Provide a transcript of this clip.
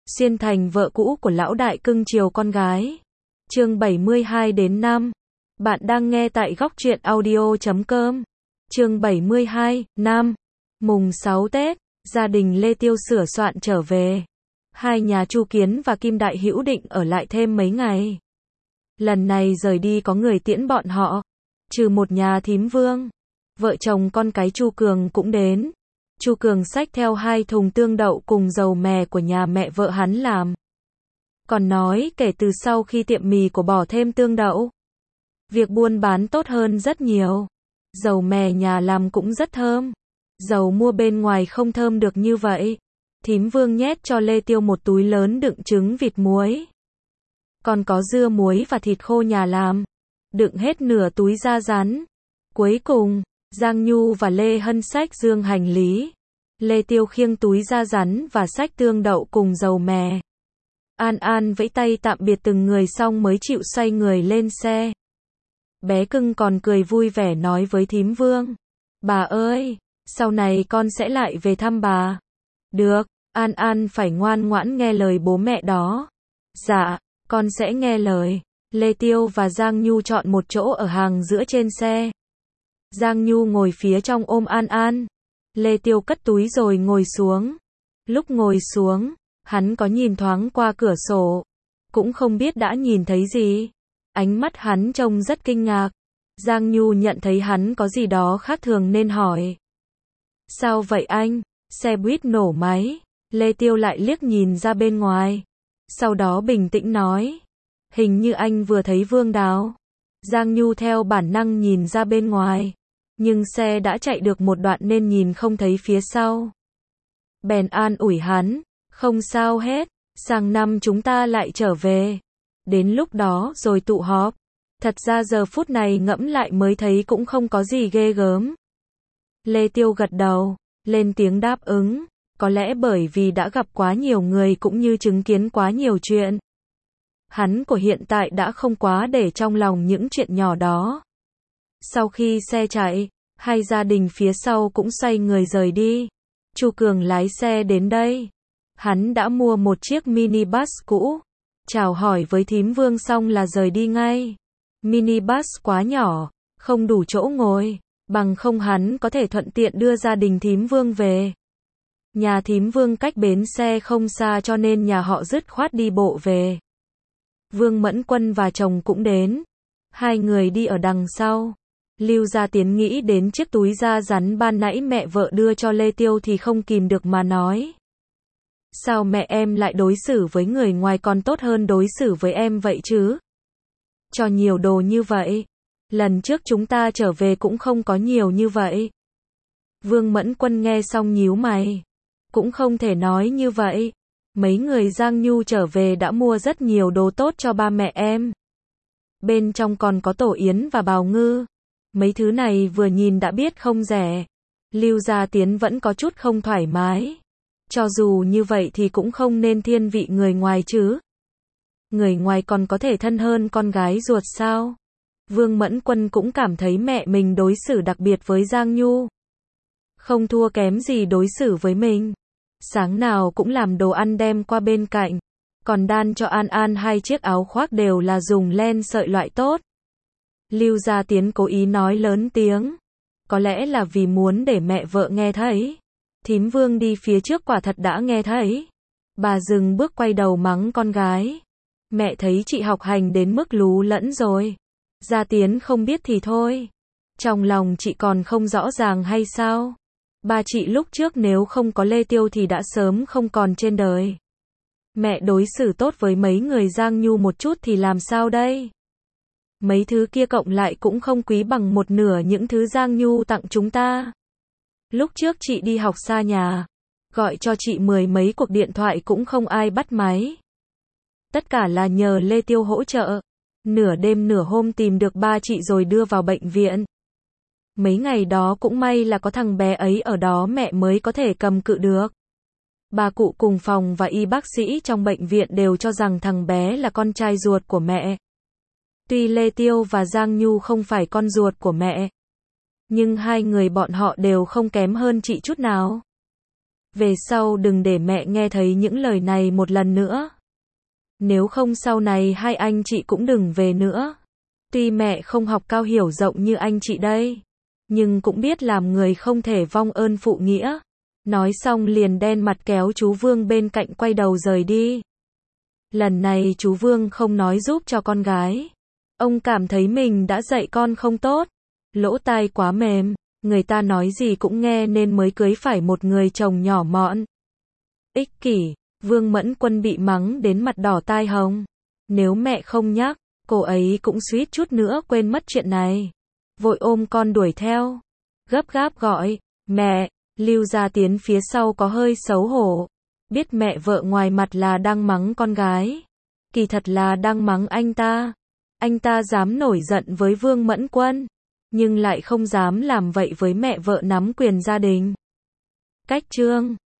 Xuyên thành vợ cũ của lão đại cưng chiều con gái. Chương 72 đến 5. Bạn đang nghe tại góc truyện audio.com. Chương 72, Nam. Mùng 6 Tết, gia đình Lê Tiêu sửa soạn trở về. Hai nhà Chu Kiến và Kim Đại Hữu định ở lại thêm mấy ngày. Lần này rời đi có người tiễn bọn họ, trừ một nhà thím Vương. Vợ chồng con cái Chu Cường cũng đến. Chu Cường xách theo 2 thùng tương đậu cùng dầu mè của nhà mẹ vợ hắn làm. Còn nói kể từ sau khi tiệm mì của bỏ thêm tương đậu, việc buôn bán tốt hơn rất nhiều. Dầu mè nhà làm cũng rất thơm. Dầu mua bên ngoài không thơm được như vậy. Thím Vương nhét cho Lê Tiêu một túi lớn đựng trứng vịt muối. Còn có dưa muối và thịt khô nhà làm. Đựng hết nửa túi da rắn. Cuối cùng, Giang Nhu và Lê Hân xách dương hành lý. Lê Tiêu khiêng túi da rắn và xách tương đậu cùng dầu mè. An An vẫy tay tạm biệt từng người xong mới chịu xoay người lên xe. Bé cưng còn cười vui vẻ nói với thím Vương. Bà ơi, sau này con sẽ lại về thăm bà. Được, An An phải ngoan ngoãn nghe lời bố mẹ đó. Dạ, con sẽ nghe lời. Lê Tiêu và Giang Nhu chọn một chỗ ở hàng giữa trên xe. Giang Nhu ngồi phía trong ôm An An. Lê Tiêu cất túi rồi ngồi xuống. Lúc ngồi xuống, hắn có nhìn thoáng qua cửa sổ. Cũng không biết đã nhìn thấy gì. Ánh mắt hắn trông rất kinh ngạc. Giang Nhu nhận thấy hắn có gì đó khác thường nên hỏi. Sao vậy anh? Xe buýt nổ máy. Lê Tiêu lại liếc nhìn ra bên ngoài. Sau đó bình tĩnh nói. Hình như anh vừa thấy Vương Đào. Giang Nhu theo bản năng nhìn ra bên ngoài. Nhưng xe đã chạy được một đoạn nên nhìn không thấy phía sau. Bèn an ủi hắn. Không sao hết. Sang năm chúng ta lại trở về. Đến lúc đó rồi tụ họp. Thật ra giờ phút này ngẫm lại mới thấy cũng không có gì ghê gớm. Lê Tiêu gật đầu, lên tiếng đáp ứng. Có lẽ bởi vì đã gặp quá nhiều người cũng như chứng kiến quá nhiều chuyện. Hắn của hiện tại đã không quá để trong lòng những chuyện nhỏ đó. Sau khi xe chạy, hai gia đình phía sau cũng xoay người rời đi. Chu Cường lái xe đến đây. Hắn đã mua một chiếc minibus cũ. Chào hỏi với thím Vương xong là rời đi ngay. Minibus quá nhỏ, không đủ chỗ ngồi, bằng không hắn có thể thuận tiện đưa gia đình thím Vương về. Nhà thím Vương cách bến xe không xa cho nên nhà họ dứt khoát đi bộ về. Vương Mẫn Quân và chồng cũng đến. Hai người đi ở đằng sau. Lưu Gia Tiến nghĩ đến chiếc túi da rắn ban nãy mẹ vợ đưa cho Lê Tiêu thì không kìm được mà nói. Sao mẹ em lại đối xử với người ngoài còn tốt hơn đối xử với em vậy chứ? Cho nhiều đồ như vậy. Lần trước chúng ta trở về cũng không có nhiều như vậy. Vương Mẫn Quân nghe xong nhíu mày. Cũng không thể nói như vậy. Mấy người Giang Nhu trở về đã mua rất nhiều đồ tốt cho ba mẹ em. Bên trong còn có tổ yến và bào ngư. Mấy thứ này vừa nhìn đã biết không rẻ. Lưu Gia Tiến vẫn có chút không thoải mái. Cho dù như vậy thì cũng không nên thiên vị người ngoài chứ. Người ngoài còn có thể thân hơn con gái ruột sao? Vương Mẫn Quân cũng cảm thấy mẹ mình đối xử đặc biệt với Giang Nhu. Không thua kém gì đối xử với mình. Sáng nào cũng làm đồ ăn đem qua bên cạnh. Còn đan cho An An 2 chiếc áo khoác đều là dùng len sợi loại tốt. Lưu Gia Tiến cố ý nói lớn tiếng. Có lẽ là vì muốn để mẹ vợ nghe thấy. Thím Vương đi phía trước quả thật đã nghe thấy. Bà dừng bước quay đầu mắng con gái. Mẹ thấy chị học hành đến mức lú lẫn rồi. Gia Tiến không biết thì thôi. Trong lòng chị còn không rõ ràng hay sao? Ba chị lúc trước nếu không có Lê Tiêu thì đã sớm không còn trên đời. Mẹ đối xử tốt với mấy người Giang Nhu một chút thì làm sao đây? Mấy thứ kia cộng lại cũng không quý bằng một nửa những thứ Giang Nhu tặng chúng ta. Lúc trước chị đi học xa nhà. Gọi cho chị 10 mấy cuộc điện thoại cũng không ai bắt máy. Tất cả là nhờ Lê Tiêu hỗ trợ. Nửa đêm nửa hôm tìm được ba chị rồi đưa vào bệnh viện. Mấy ngày đó cũng may là có thằng bé ấy ở đó mẹ mới có thể cầm cự được. Bà cụ cùng phòng và y bác sĩ trong bệnh viện đều cho rằng thằng bé là con trai ruột của mẹ. Tuy Lê Tiêu và Giang Nhu không phải con ruột của mẹ, nhưng hai người bọn họ đều không kém hơn chị chút nào. Về sau đừng để mẹ nghe thấy những lời này một lần nữa. Nếu không sau này hai anh chị cũng đừng về nữa. Tuy mẹ không học cao hiểu rộng như anh chị đây, nhưng cũng biết làm người không thể vong ơn phụ nghĩa. Nói xong liền đen mặt kéo chú Vương bên cạnh quay đầu rời đi. Lần này chú Vương không nói giúp cho con gái. Ông cảm thấy mình đã dạy con không tốt. Lỗ tai quá mềm, người ta nói gì cũng nghe nên mới cưới phải một người chồng nhỏ mọn. Ích kỷ, Vương Mẫn Quân bị mắng đến mặt đỏ tai hồng. Nếu mẹ không nhắc, cô ấy cũng suýt chút nữa quên mất chuyện này. Vội ôm con đuổi theo. Gấp gáp gọi, mẹ. Lưu Gia Tiến phía sau có hơi xấu hổ. Biết mẹ vợ ngoài mặt là đang mắng con gái, kỳ thật là đang mắng anh ta. Anh ta dám nổi giận với Vương Mẫn Quân, nhưng lại không dám làm vậy với mẹ vợ nắm quyền gia đình. Cách chương